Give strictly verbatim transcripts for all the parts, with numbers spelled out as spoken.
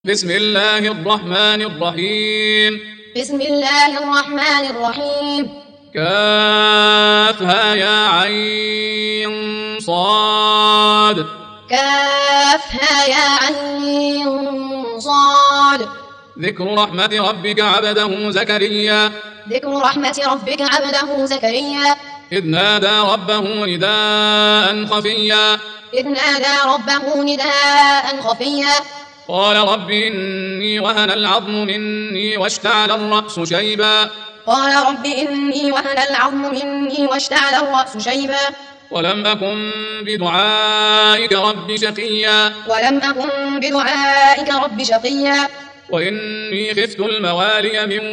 بسم الله الرحمن الرحيم بسم الله الرحمن الرحيم كافها يا عين صاد كافها يا عين صاد ذكر رحمة ربك عبده زكريا ذكر رحمة ربك عبده زكريا إذ نادى ربه نداء خفيا إذ نادى ربه نداء خفيا قال رب إني وهن العظم مني واشتعل الرأس شيبا قال رب إني وهن العظم مني واشتعل الرأس شيبا ولم أكن بدعائك رب شقيا ولم أكن بدعائك رب شقيا وإني خفت الموالي من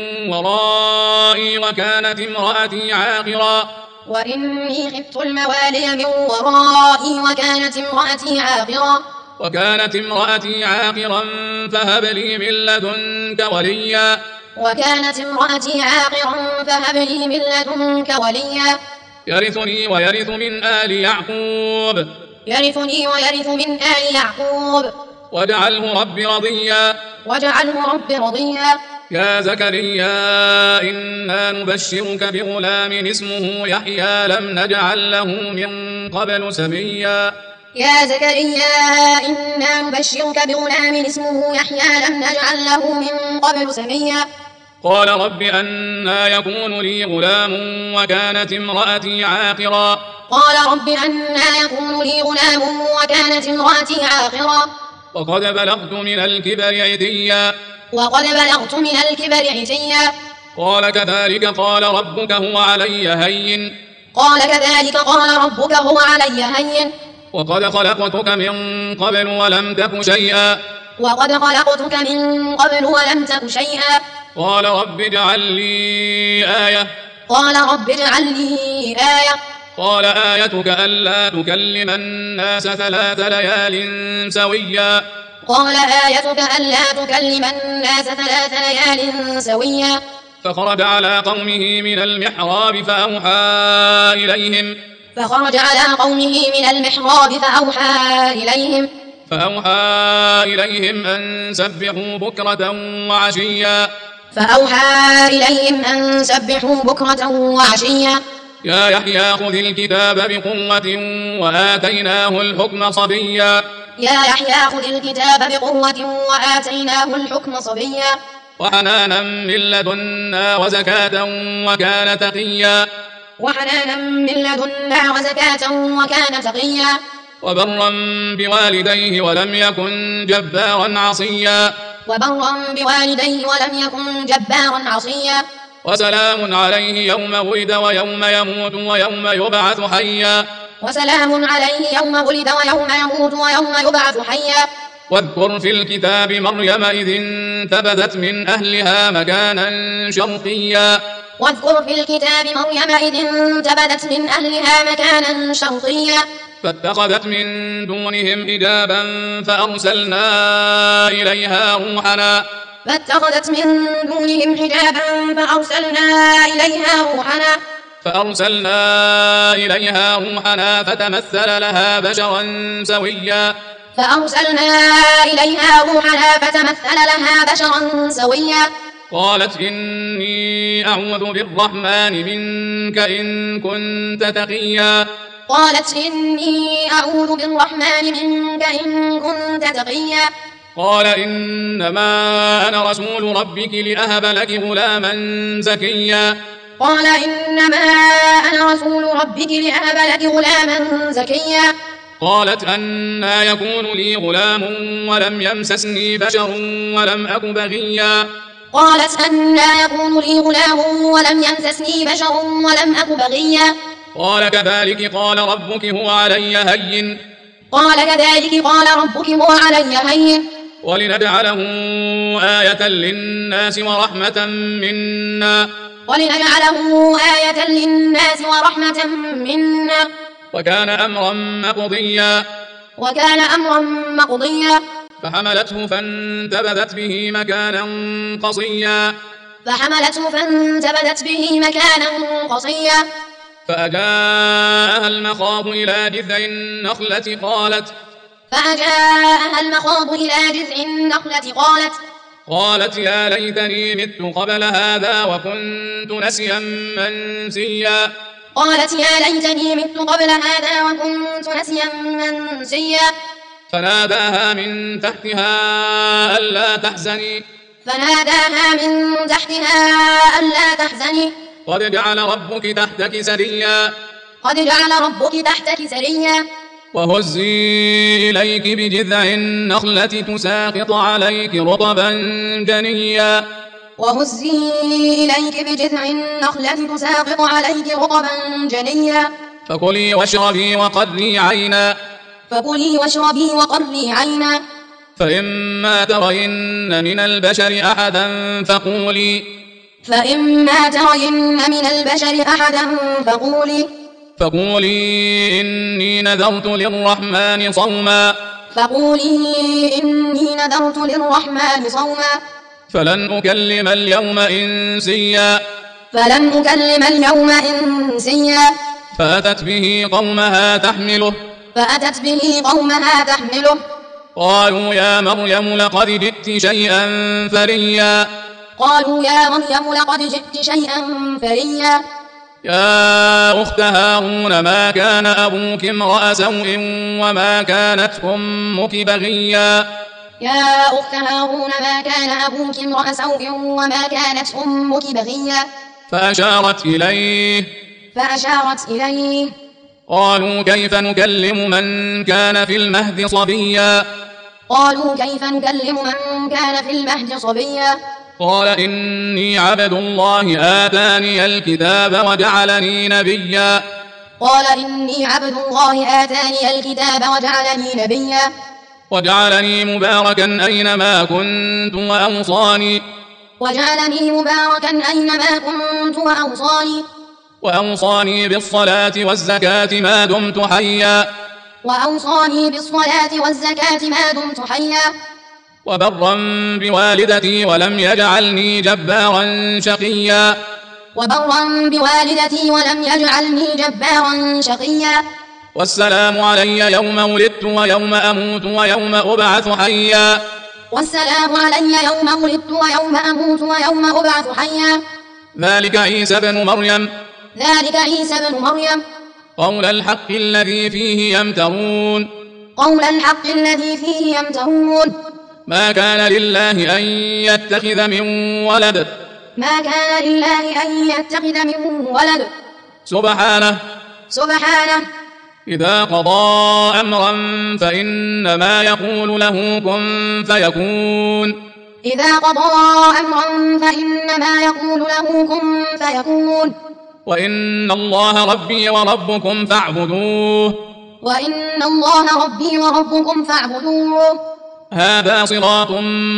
ورائي وكانت امرأتي عاقرا وإني خفت الموالي من ورائي وكانت امرأتي عاقرا وكانت امرأتي عاقرا فهب لي من لدنك وليا وكانت امرأتي عاقرا فهب لي من لدنك وليا يرثني ويرث من آل يعقوب يرثني ويرث من آل يعقوب واجعله رب رضيا واجعله رب رضيا يا زكريا إنا نبشرك بغلام اسمه يحيى لم نجعل له من قبل سميا يا زكريا إنا نبشرك بغلام اسمه يحيى لم نجعل له من قبل سميا قال رب أنى يكون لي غلام وكانت امرأتي عاقرا قال رب أنى يكون لي غلام وكانت امرأتي عاقرا وقد بلغت من الكبر عتيا وقد بلغت من الكبر عتيا قال كذلك قال ربك هو علي هين قال كذلك قال ربك هو علي هين وقد خلقتك من قبل ولم تك شيئا وقد خلقتك من قبل ولم تك شيئا قال رب اجعل لي آية قال رب اجعل لي آية قال آيتك ألا تكلم الناس ثلاث ليال سويا قال آيتك ألا تكلم الناس ثلاث ليال سويا فخرج على قومه من المحراب فأوحى إليهم فخرج على قومه من المحراب فأوحى إليهم فأوحى إليهم أن سبحوا بكرة وعشيا فأوحى إليهم أن سبحوا بكرة وعشيا يا يحيى خذ الكتاب بقوة وآتيناه الحكم صبيا يا يحيى خذ الكتاب بقوة وآتيناه الحكم صبيا وحنانا من لدنا وزكاة وكان تقيا وحنانا من لدنا وزكاة وكان تقيا وبرا بوالديه ولم يكن جبارا عصيا وبرا بوالديه ولم يكن جبارا عصيا وسلام عليه يوم ولد ويوم يموت ويوم يبعث حيا وسلام عليه يوم ولد ويوم يموت ويوم يبعث حيا واذكر في الكتاب مريم إذ انتبذت من أهلها مكانا شرقيا واذكر في الكتاب مريم إذ انتبذت من أهلها مكانا شرقيا فاتخذت من دونهم حجابا فأرسلنا إليها روحنا فاتخذت من دونهم حجابا فأرسلنا إليها روحنا فأرسلنا إليها روحنا فتمثل لها بشرا سويا فأرسلنا إليها روحنا فتمثل لها بشرا سويا قالت إني أعوذ بالرحمن منك إن كنت تقيا قالت إني أعوذ بالرحمن منك إن كنت تقيا قال إنما أنا رسول ربك لأهب لك غلاما زكيا قال إنما أنا رسول ربك لأهب لك غلاما زكيا قالت أنى يكون لي غلام ولم يمسسني بشر ولم أك بغيا قالت أنى يكون لي غلام ولم يمسسني بشر ولم أك بغيا قال كذلك قال ربك هو علي هين قال كذلك قال ربك هو علي هين ولنجعله آية للناس ورحمة منا ولنجعله آية للناس ورحمة منا وكان أمرا مقضيا وكان أمرا مقضيا فحملته فانتبذت به مكانا قصيا فحملته فانتبذت به مكانا قصيا فأجاءها المخاض إلى جذع النخلة قالت فأجاءها المخاض إلى جذع النخلة قالت قالت يا ليتني مت قبل هذا وكنت نسيا منسيا قالت يا ليتني مت قبل هذا وكنت نسيا منسيا فناداها من تحتها ألا تحزني فناداها من تحتها ألا تحزني قد جعل ربك تحتك سريا قد جعل ربك تحتك سريا وهزي إليك بجذع النخلة تساقط عليك رطبا جنيا وهزي إليك بجذع النخلة تساقط عليك رطبا جنيا فكلي واشربي وقري عينا فكلي واشربي وقري عينا فإما ترين من البشر أحدا فقولي فإما ترين من البشر أحدا فقولي فقولي إني نذرت للرحمن صوما فقولي إني نذرت للرحمن صوما فلن أكلم اليوم إنسيا فلن أكلم اليوم إنسيا فأتت به قومها تحمله فأتت به قومها تحمله قالوا يا مريم لقد جئت شيئا فريا قالوا يا مريم لقد جئت شيئا فريا يا أخت هارون ما كان أبوك امرأ سوء وما كانت أمك بغيا يا أخت هارون ما كان أبوك امرأ سوء وما كانت أمك بغيا فأشارت إليه فأشارت إليه قالوا كيف نكلم من كان في المهد صبيا قالوا كيف نكلم من كان في المهد صبيا قال إني عبد الله آتاني الكتاب وجعلني نبيا قال إني عبد الله آتاني الكتاب وجعلني نبيا وجعلني مباركا أينما كنت وأوصاني وجعلني مباركا أينما كنت وأوصاني وأوصاني بالصلاة والزكاة ما دمت حيا وأوصاني بالصلاة والزكاة ما دمت حيا وبرا بوالدتي ولم يجعلني جبارا شقيا وبرا بوالدتي ولم يجعلني جبارا شقيا والسلام علي يوم ولدت ويوم أموت ويوم أبعث حيا والسلام علي يوم ولدت ويوم أموت ويوم أبعث حيا ذلك عيسى بن مريم ذلك عيسى بن مريم قول الحق الذي فيه يمترون قول الحق الذي فيه يمترون ما كان لله أن يتخذ من ولد ما كان لله أن يتخذ من ولد سبحانه سبحانه إذا قضى أمرا فإنما يقول له كن فيكون إذا قضى أمرا فإنما يقول له كن فيكون وإن الله ربي وربكم فاعبدوه وإن الله ربي وربكم فاعبدوه هذا صراط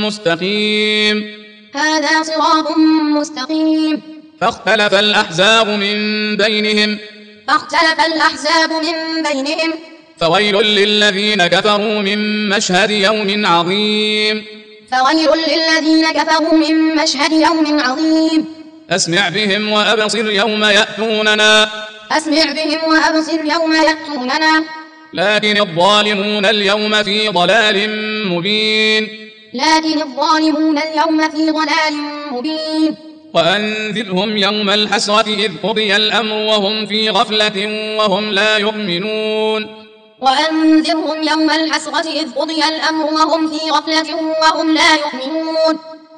مستقيم هذا صراط مستقيم فاختلف الأحزاب من بينهم فاختلف الأحزاب من بينهم فويل للذين كفروا من مشهد يوم عظيم فويل للذين كفروا من مشهد يوم عظيم أسمع بهم وأبصر يوم يأتوننا أسمع بهم وأبصر يوم يأتوننا لكن الظالمون اليوم في ضلال مبين لكن الظالمون اليوم في ضلال مبين وأنذرهم يوم الحسرة إذ قضي الأمر وهم في غفلة وهم لا يؤمنون وأنذرهم يوم الحسرة إذ قضي الأمر وهم في غفلة وهم لا يؤمنون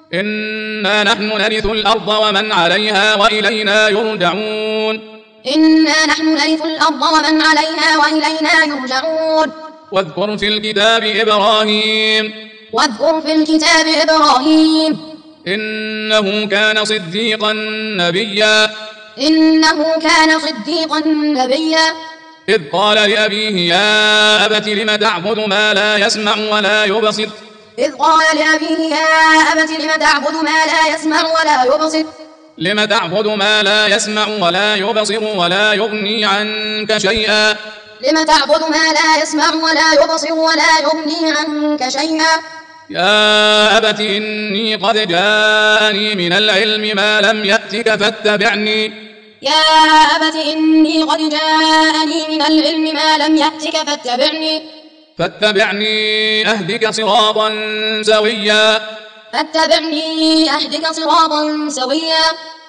إنا نحن نرث الأرض ومن عليها وإلينا يرجعون إنا نحن نرث الأرض ومن عليها وإلينا يرجعون واذكر في الكتاب إبراهيم واذكر في الكتاب إبراهيم إنه كان صديقا نبيا إنه كان صديقا نبيا إذ قال لأبيه يا أبت لم تعبد ما لا يسمع ولا يبصر إذ قال لأبيه يا أبت لم تعبد ما لا يسمع ولا يبصر لم تعبد ما لا يسمع ولا يبصر ولا يغني عنك شيئا لم تعبد ما لا يسمع ولا يبصر ولا يغني عنك شيئا يا أبت إني قد جاءني من العلم ما لم يأتك فاتبعني يا أبت إني قد جاءني من العلم ما لم يأتك فاتبعني فاتبعني أهدك صراطا سويا فاتبعني أهدك صراطا سويا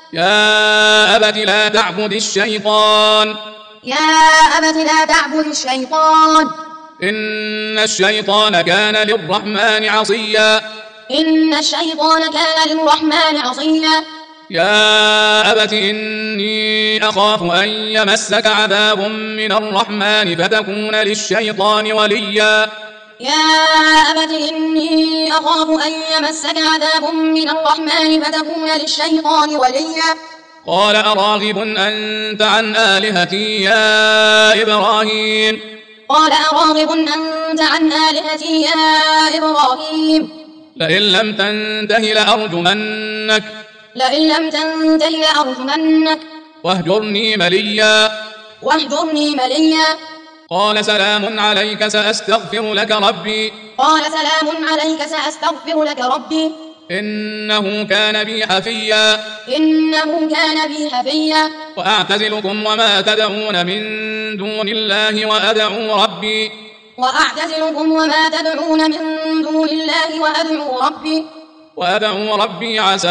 يا أبت لا تعبد الشيطان يا أبت لا تعبد الشيطان إن الشيطان كان للرحمن عصيا إن الشيطان كان للرحمن عصيا يا أبت إني أخاف أن يمسك عذاب من الرحمن فتكون للشيطان وليا يا أبت إني أخاف أن يمسك عذاب من الرحمن فتكون للشيطان وليا قال أراغب أنت عن آلهتي يا إبراهيم قال أراغب أنت عن آلهتي يا إبراهيم لئن لم تنته لأرجمنك لئن لم تنته لأرجمنك واهجرني مليا واهجرني مليا قال سلام عليك سأستغفر لك ربي قال سلام عليك سأستغفر لك ربي إنه كان بي حفيا إنه كان بي حفيا وأعتزلكم وما تدعون من دون الله وأدعو ربي وأعتزلكم وما تدعون من دون الله وأدعو ربي وأدعو ربي عسى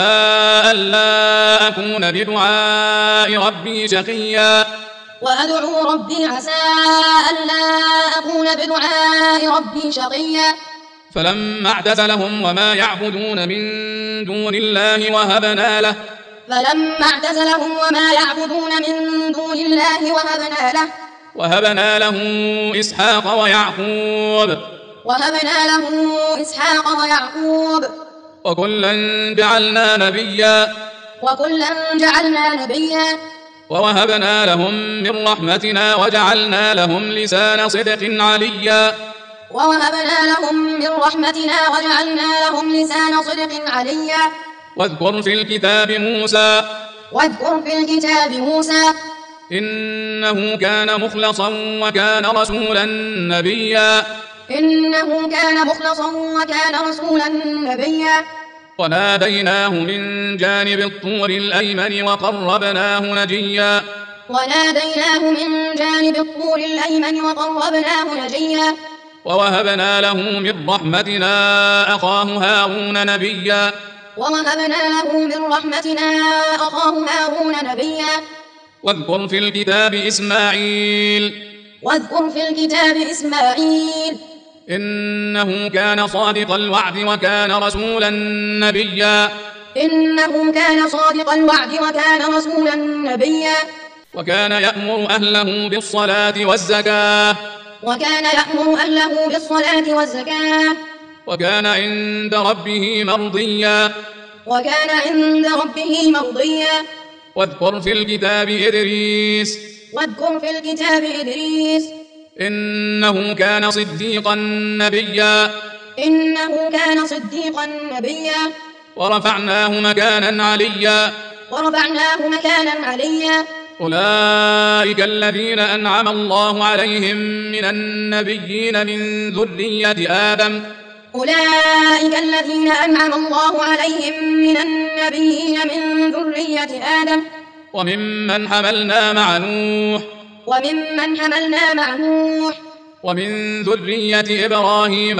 ألا أكون بدعاء ربي شقيا وأدعو ربي عسى ألا أكون بدعاء ربي شقيا فلما اعتزلهم وما يعبدون من دون الله وهبنا له فلما اعتزلهم وما يعبدون من دون الله وهبنا له وهبنا له إسحاق ويعقوب وهبنا له إسحاق ويعقوب وكلا جعلنا نبيا وكلا جعلنا نبيا ووهبنا لهم من رحمتنا وجعلنا لهم لسان صدق عليا ووهبنا لهم من رحمتنا وجعلنا لهم لسان صدق عليا واذكر في الكتاب موسى واذكر في الكتاب موسى إنه كان مخلصا وكان رسولا نبيا إنه كان مخلصا وكان رسولا نبيا وناديناه من جانب الطور الأيمن وقربناه نجيا وناديناه من جانب الطور الأيمن وقربناه نجيا ووهبنا له من رحمتنا أخاه هارون نبيا ووهبنا له من رحمتنا أخاه هارون نبيا واذكر في الكتاب إسماعيل واذكر في الكتاب إسماعيل إنه كان صادق الوعد وكان رسولا نبيا إنه كان صادق الوعد وكان رسولا نبيا وكان يأمر أهله بالصلاة والزكاة وكان يأمر أهله بالصلاة والزكاة وكان عند ربه مرضيا وكان عند ربه مرضيا واذكر في الكتاب إدريس واذكر في الكتاب إدريس إنه كان صديقا نبيا إنه كان صديقا نبيا ورفعناه مكانا عليا ورفعناه مكانا عليا أولئك الذين أنعم الله عليهم من النبيين من ذرية آدم أولئك الذين أنعم الله عليهم من النبيين من ذرية آدم وممن حملنا مع نوح وممن حملنا مع نوح ومن ذرية إبراهيم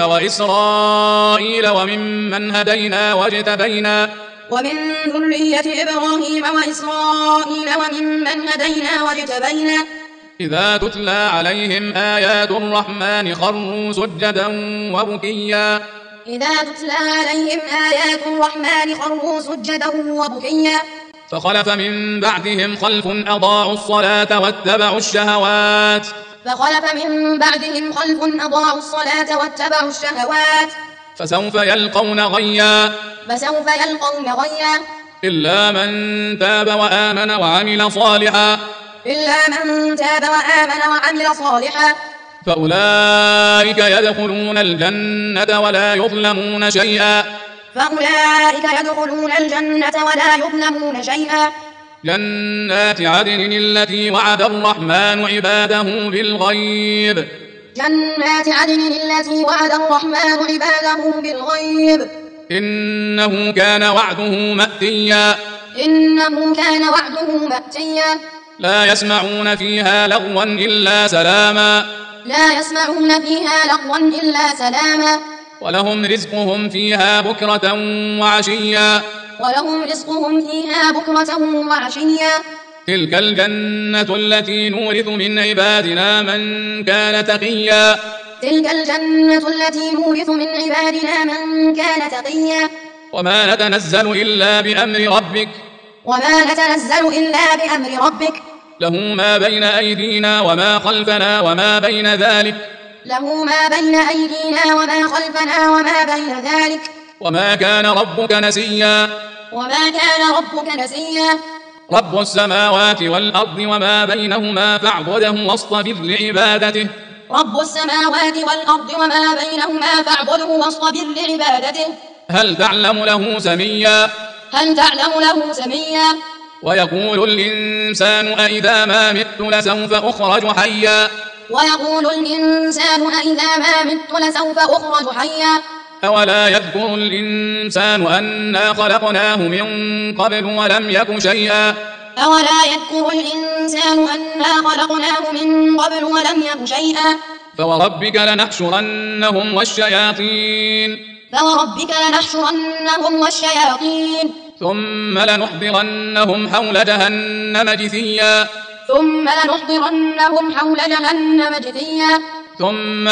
وإسرائيل وممن هدينا واجتبينا ومن ذرية إبراهيم وإسرائيل وممن هدينا واجتبينا إذا تتلى عليهم آيات الرحمن خروا سجدا وبكيا إذا تتلى عليهم آيات الرحمن خروا سجدا وبكيا فخلف من بعدهم خلف أضاعوا الصلاة واتبعوا الشهوات فخلف من بعدهم خلف أضاعوا الصلاة واتبعوا الشهوات فسوف يلقون غيا فسوف يلقون غيا إلا من تاب وآمن وعمل صالحا إلا من تاب وآمن وعمل صالحا فأولئك يدخلون الجنة ولا يظلمون شيئا فأولئك يدخلون الجنة ولا يظلمون شيئا جنات عدن التي وعد الرحمن عباده بالغيب جنات عدن التي وعد الرحمن عباده بالغيب إنه كان وعده مأتيا إنه كان وعده مأتيا لا يسمعون فيها لغوا إلا سلاما لا يسمعون فيها لغوا إلا سلاما ولهم رزقهم فيها بكرة وعشيا ولهم رزقهم فيها بكرة وعشيا تلك الجنة التي نورث من عبادنا من كان تقيا تلك الجنة التي نورث من عبادنا من كان تقيا وما نتنزل إلا بأمر ربك وما نتنزل إلا بأمر ربك له ما بين أيدينا وما خلفنا وما بين ذلك له ما بين أيدينا وما خلفنا وما بين ذلك وما كان ربك نسيا وما كان ربك نسيا رب السماوات والأرض وما بينهما فاعبده واصطبر لعبادته رب السماوات والأرض وما بينهما فاعبده واصطبر لعبادته هل تعلم له سميا هل تعلم له سميا ويقول الإنسان أإذا ما مت لسوف أخرج حيا ويقول الإنسان أإذا ما مت لسوف أخرج حيا أولا يذكر الإنسان أنا خلقناه من قبل ولم يك شيئا أولا يذكر الإنسان أنا خلقناه من قبل ولم يك شيئا فوربك لنحشرنهم والشياطين فوربك لنحشرنهم والشياطين ثم لنحضرنهم حول جهنم جثيا ثم لنحضرنهم حول جهنم جثيا ثم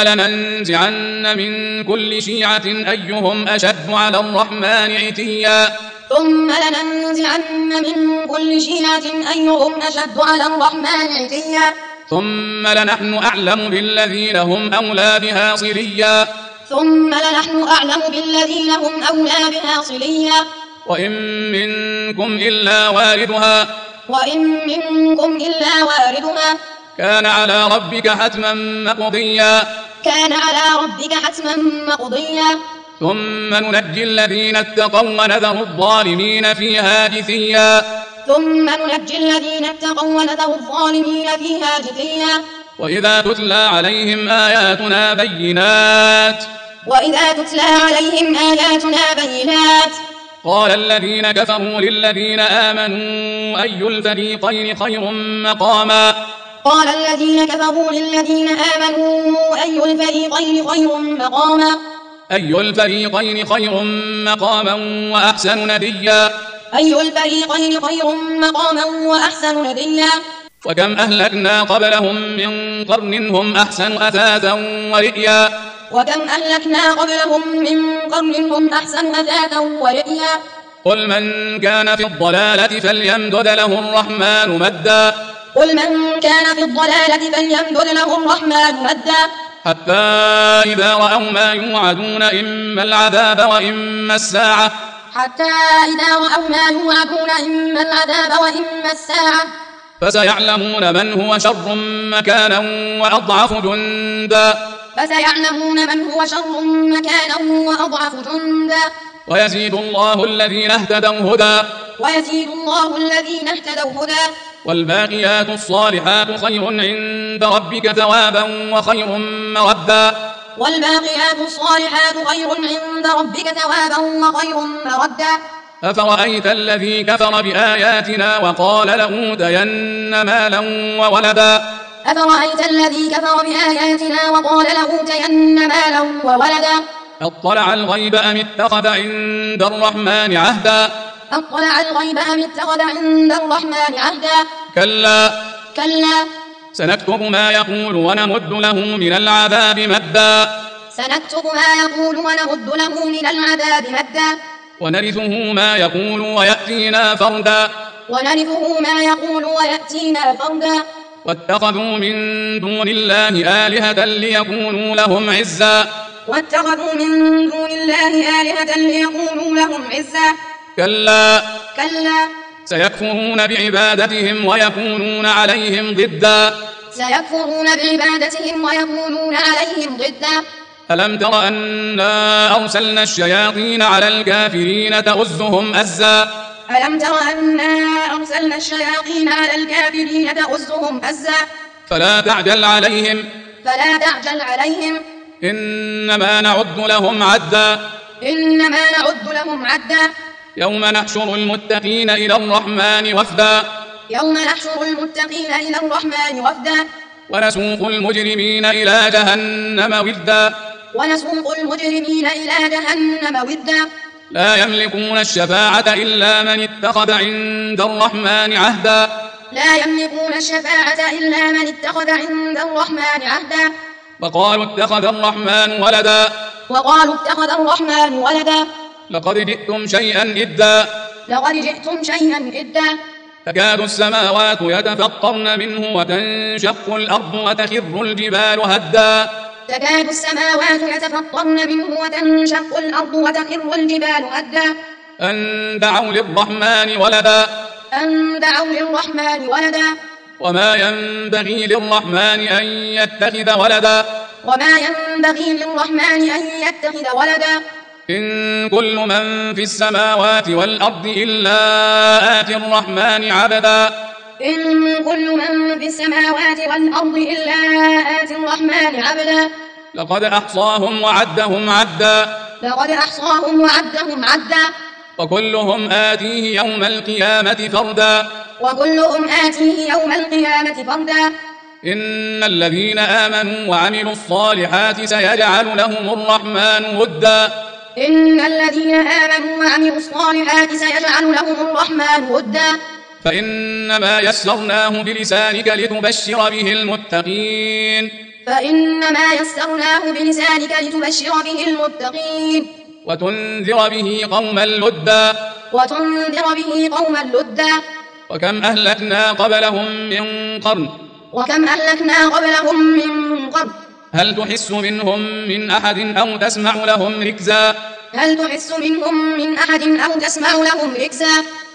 لننزعن من كل شيعة أيهم أشد على الرحمن عتيا ثم لننزعن من كل شيعة أيهم أشد على الرحمن عتيا ثم لنحن أعلم بالذين هم أولى بها صليا ثم لنحن أعلم بالذين هم أولى بها صليا وإن منكم إلا واردها وإن منكم إلا واردها كان على ربك حتما مقضيا كان على ربك حتما مقضيا ثم ننجي الذين اتقوا ونذر الظالمين فيها جثيا ثم ننجي الذين اتقوا ونذر الظالمين فيها جثيا وإذا تتلى عليهم آياتنا بينات وإذا تتلى عليهم آياتنا بينات قال الذين كفروا للذين آمنوا أي الفريقين خير مقاما قال الذين كفروا للذين آمنوا أي الفريقين خير مقاما أي الفريقين خير مقاما وأحسن نديا أي الفريقين خير مقاما وأحسن نديا وكم أهلكنا قبلهم من قرن هم أحسن أثاثا ورئيا وكم أهلكنا قبلهم من قرن هم أحسن أثاثا ورئيا قل من كان في الضلالة فليمدد له الرحمن مدا قل من كان في الضلالة فليمدد له الرحمن مدا حتى إذا رأوا ما يوعدون إما العذاب وإما الساعة حتى إذا رأوا ما يوعدون إما العذاب وإما الساعة فسيعلمون من هو شر مكانا وأضعف جندا فسيعلمون من هو شر مكانا وأضعف جندا ويزيد الله الذين اهتدوا هدى ويزيد الله الذين اهتدوا هدى والباقيات الصالحات خير عند ربك ثوابا وخير مردا والباقيات الصالحات خير عند ربك ثوابا وخير مردا أفرأيت الذي كفر بآياتنا وقال لأوتين مالا وولدا أفرأيت الذي كفر بآياتنا وقال لأوتين مالا وولدا أطلع الغيب أم اتخذ عند الرحمن عهدا أطلع الغيب أم اتخذ عند الرحمن عهدا كلا كلا سنكتب ما يقول ونمد له من العذاب مدا سنكتب ما يقول ونمد له من العذاب مدا ونرثه ما يقول ويأتينا فردا ونرثه ما يقول ويأتينا فردا واتخذوا من دون الله آلهة ليكونوا لهم عزا واتخذوا من دون الله آلهة ليكونوا لهم عزا كلا كلا سيكفرون بعبادتهم ويكونون عليهم ضدا سيكفرون بعبادتهم ويكونون عليهم ضدا ألم تر أنا أرسلنا الشياطين على الكافرين تؤزهم أزا ألم تر أنا أرسلنا الشياطين على الكافرين تؤزهم أزا فلا تعجل عليهم فلا تعجل عليهم إنما نعد لهم عدا إنما نعد لهم عدا يوم نحشر المتقين إلى الرحمن وفدا يوم نحشر المتقين إلى الرحمن وفدا ونسوق المجرمين إلى جهنم وردا ونسوق المجرمين إلى جهنم وردا لا يملكون الشفاعة إلا من اتخذ عند الرحمن عهدا لا يملكون الشفاعة إلا من اتخذ عند الرحمن عهدا وقالوا اتخذ الرحمن ولدا وقالوا اتخذ الرحمن ولدا لقد جئتم شيئا إدا لقد جئتم شيئا إدا تكاد السماوات يتفطرن منه وتنشق الأرض وتخر الجبال هدا تكاد السماوات يتفطرن منه وتنشق الأرض وتخر الجبال هدا أن دعوا للرحمن ولدا أن دعوا للرحمن ولدا وما ينبغي للرحمن أن يتخذ ولدا وما ينبغي للرحمن أن يتخذ ولدا إن كل من في السماوات والأرض إلا آتي الرحمن عبدا إن كل من في السماوات والأرض إلا آتي الرحمن عبدا لقد أحصاهم وعدهم عدا لقد أحصاهم وعدهم عدا وكلهم آتيه يوم القيامة فردا وكلهم آتيه يوم القيامة فردا إن الذين آمنوا وعملوا الصالحات سيجعل لهم الرحمن ودا إن الذين آمنوا وعملوا الصالحات سيجعل لهم الرحمن ودا فإنما يسرناه بلسانك لتبشر به المتقين فإنما يسرناه بلسانك لتبشر به المتقين وتنذر به قوما لدا وتنذر به قوما لدا وكم أهلكنا قبلهم من قرن وكم أهلكنا قبلهم من قرن هل تحس منهم من أحد أو تسمع لهم ركزا هل تحس منهم من أحد أو تسمع لهم ركزا